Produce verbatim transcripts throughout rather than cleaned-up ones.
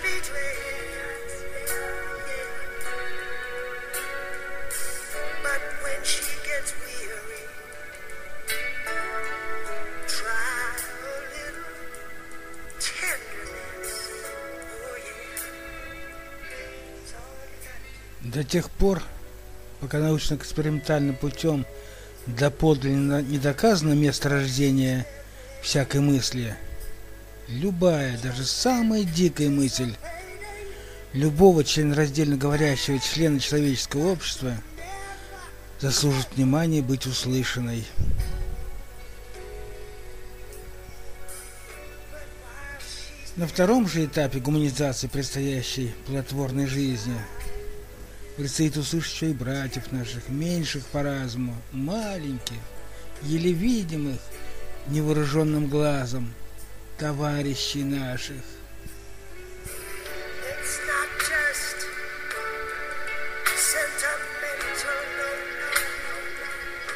be glad. But when she gets weary, try a little tenderness. Oh yeah. That's all you gotta do. До тех пор, пока научно-экспериментальным путем доподлинно не доказано место рождения всякой мысли, любая, даже самая дикая мысль любого членораздельно говорящего члена человеческого общества заслужит внимания быть услышанной. На втором же этапе гуманизации предстоящей плодотворной жизни предстоит услышать еще и братьев наших, меньших по разуму, маленьких, еле видимых невооруженным глазом, товарищей наших. It's not just sentimental, no, no, no, no.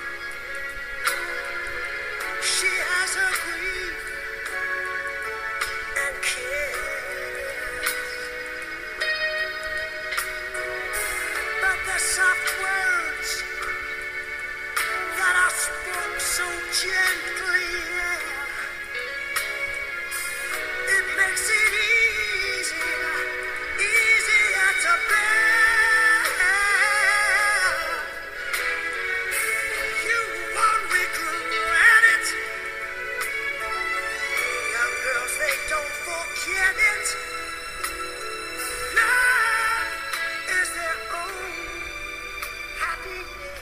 She has her grief and cares, but the soft words that are spoken so gently, it makes it easier, easier to bear. You won't regret it. Young girls, they don't forget it. Love is their own happiness.